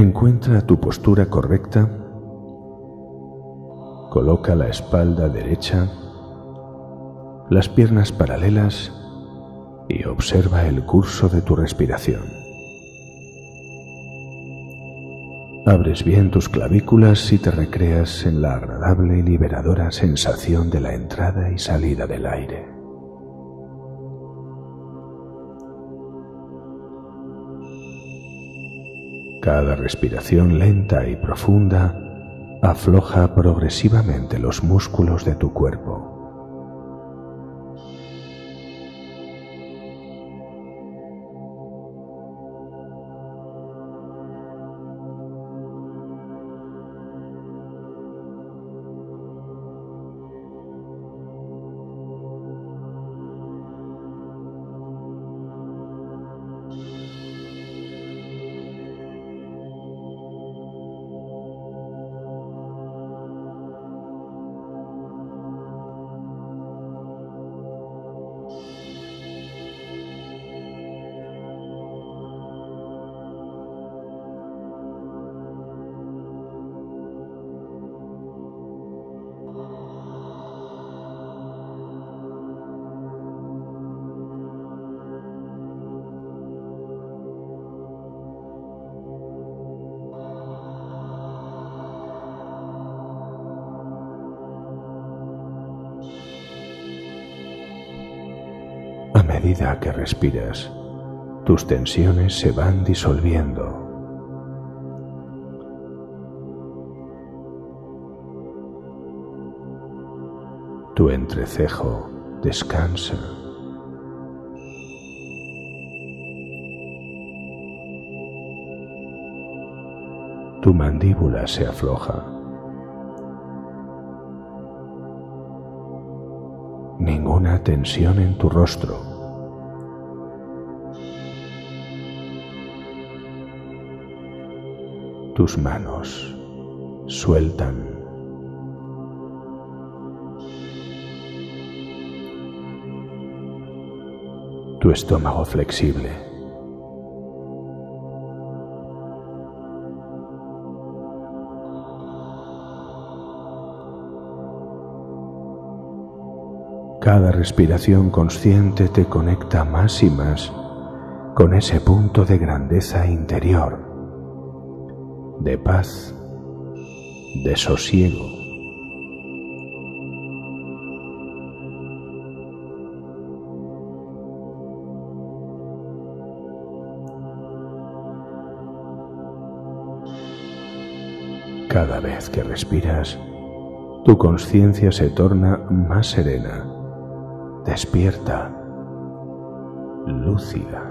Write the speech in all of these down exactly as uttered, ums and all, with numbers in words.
Encuentra tu postura correcta. Coloca la espalda derecha, las piernas paralelas y observa el curso de tu respiración. Abres bien tus clavículas y te recreas en la agradable y liberadora sensación de la entrada y salida del aire. Cada respiración lenta y profunda afloja progresivamente los músculos de tu cuerpo. A medida que respiras, tus tensiones se van disolviendo. Tu entrecejo descansa. Tu mandíbula se afloja. Ninguna tensión en tu rostro. Tus manos sueltan. Tu estómago flexible. Cada respiración consciente te conecta más y más con ese punto de grandeza interior, de paz, de sosiego. Cada vez que respiras, tu conciencia se torna más serena, despierta, lúcida.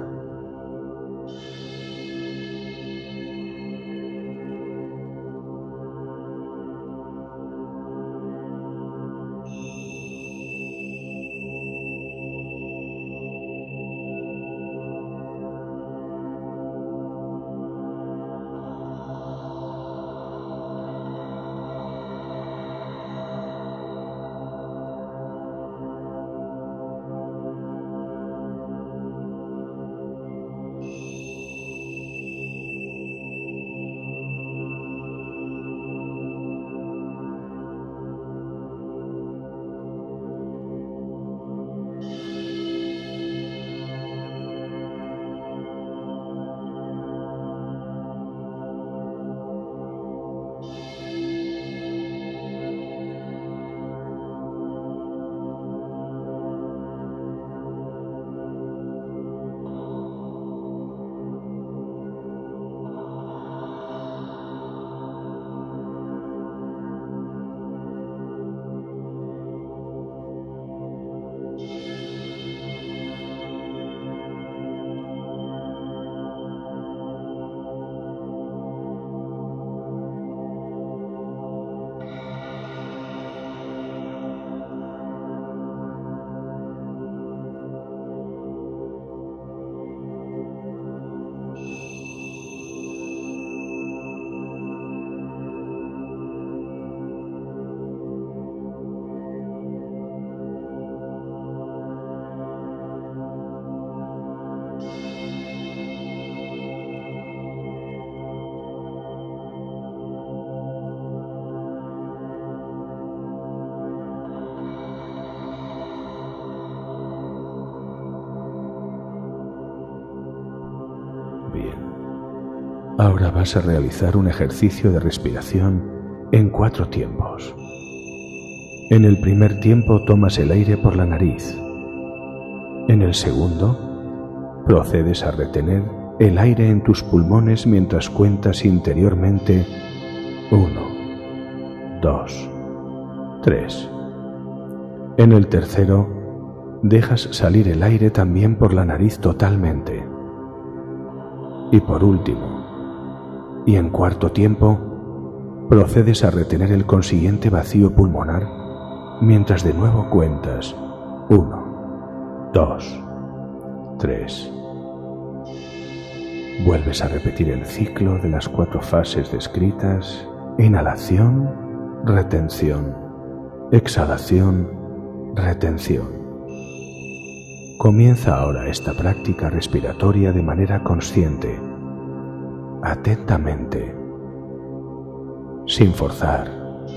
bien. Ahora vas a realizar un ejercicio de respiración en cuatro tiempos. En el primer tiempo tomas el aire por la nariz. En el segundo, procedes a retener el aire en tus pulmones mientras cuentas interiormente uno, dos, tres. En el tercero, dejas salir el aire también por la nariz totalmente. Y por último, y en cuarto tiempo, procedes a retener el consiguiente vacío pulmonar mientras de nuevo cuentas uno, dos, tres. Vuelves a repetir el ciclo de las cuatro fases descritas: inhalación, retención, exhalación, retención. Comienza ahora esta práctica respiratoria de manera consciente, atentamente, sin forzar.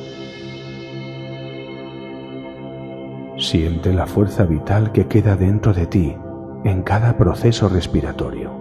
Siente la fuerza vital que queda dentro de ti en cada proceso respiratorio.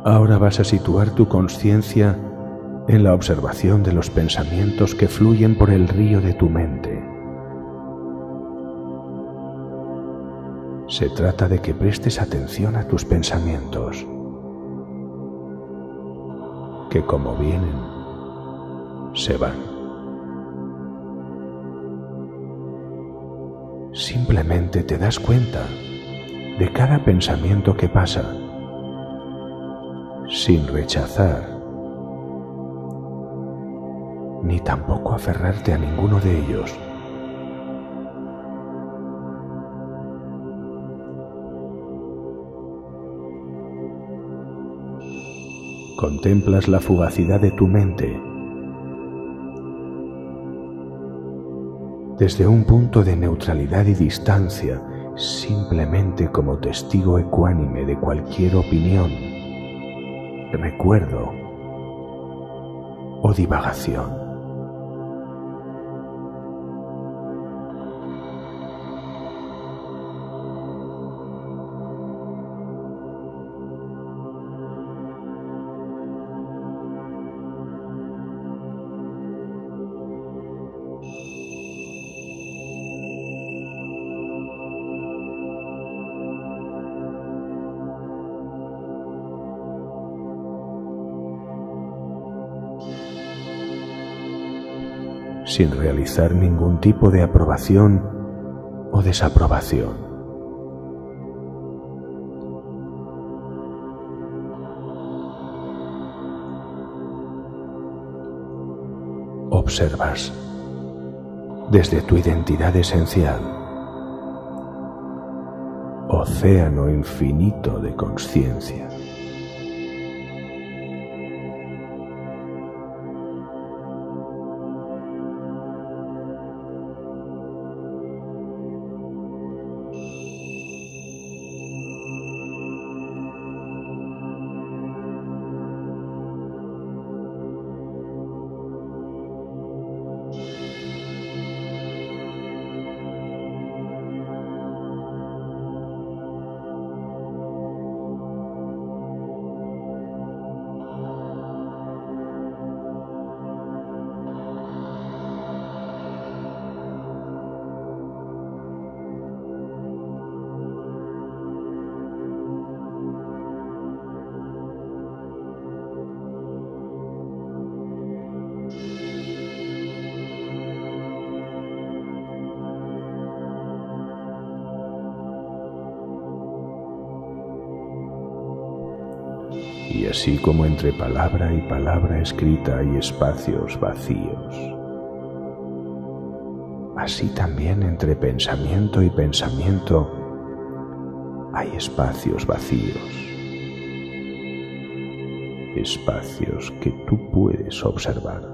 Ahora vas a situar tu conciencia en la observación de los pensamientos que fluyen por el río de tu mente. Se trata de que prestes atención a tus pensamientos, que como vienen, se van. Simplemente te das cuenta de cada pensamiento que pasa, sin rechazar, ni tampoco aferrarte a ninguno de ellos. Contemplas la fugacidad de tu mente desde un punto de neutralidad y distancia, simplemente como testigo ecuánime de cualquier opinión, recuerdo o divagación. Sin realizar ningún tipo de aprobación o desaprobación. Observas desde tu identidad esencial, océano infinito de conciencia. Y así como entre palabra y palabra escrita hay espacios vacíos, así también entre pensamiento y pensamiento hay espacios vacíos, espacios que tú puedes observar.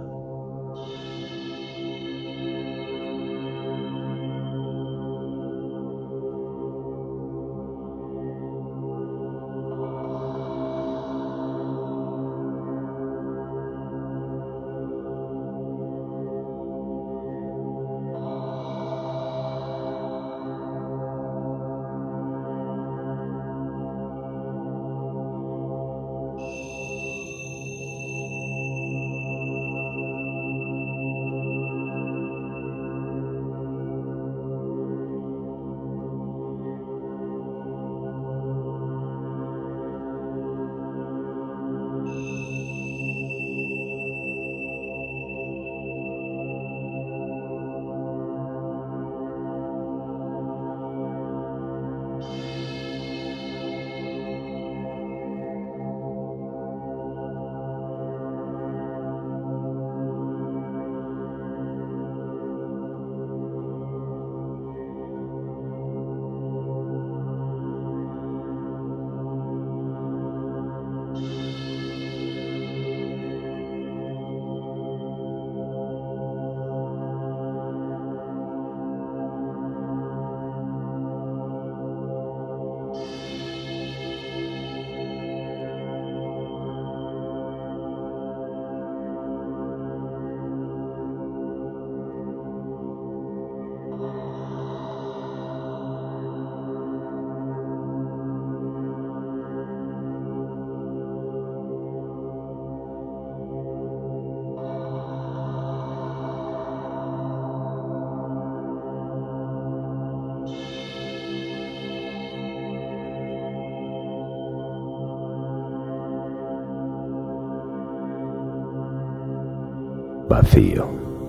Vacío.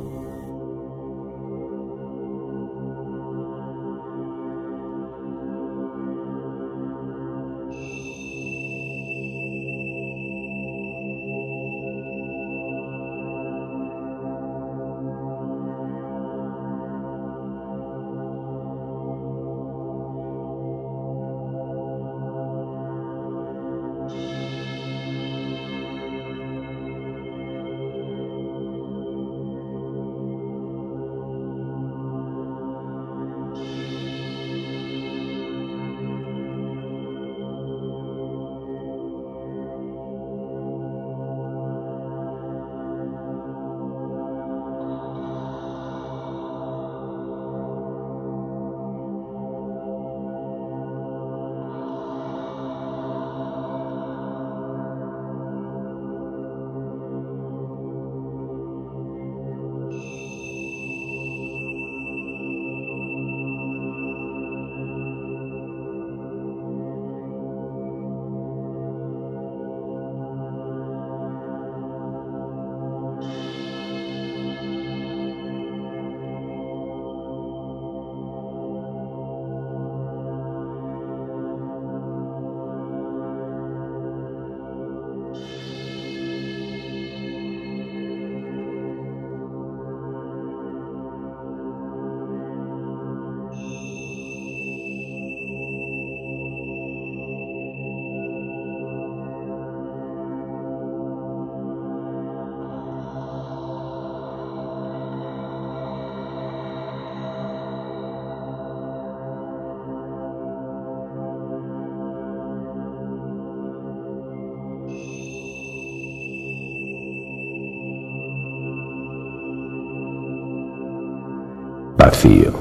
Vacío.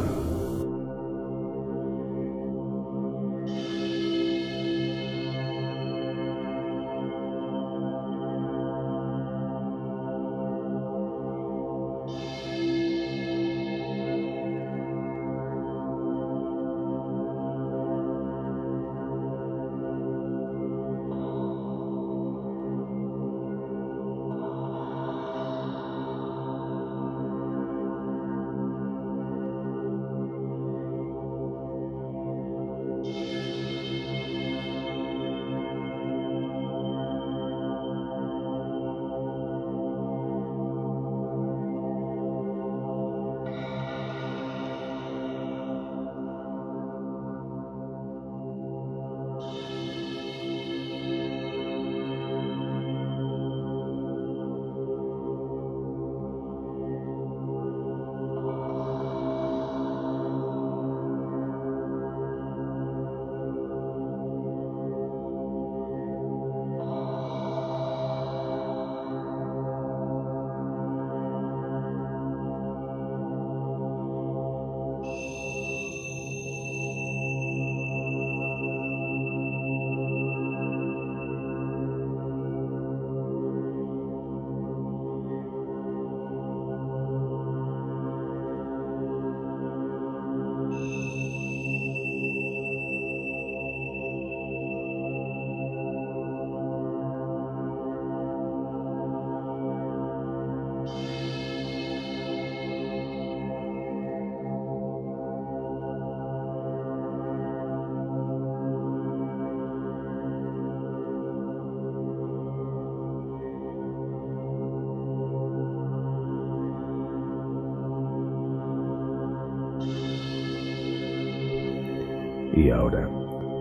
Y ahora,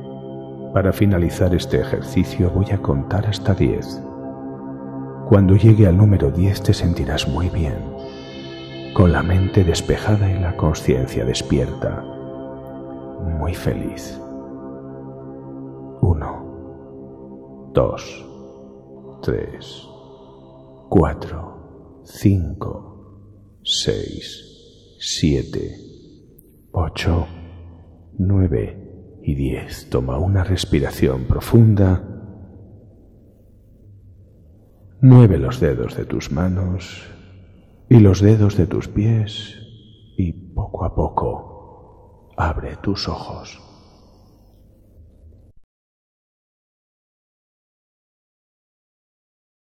para finalizar este ejercicio voy a contar hasta diez. Cuando llegue al número diez te sentirás muy bien, con la mente despejada y la conciencia despierta, muy feliz. Uno, dos, tres, cuatro, cinco, seis, siete, ocho, nueve y diez. Toma una respiración profunda. Mueve los dedos de tus manos y los dedos de tus pies y poco a poco abre tus ojos.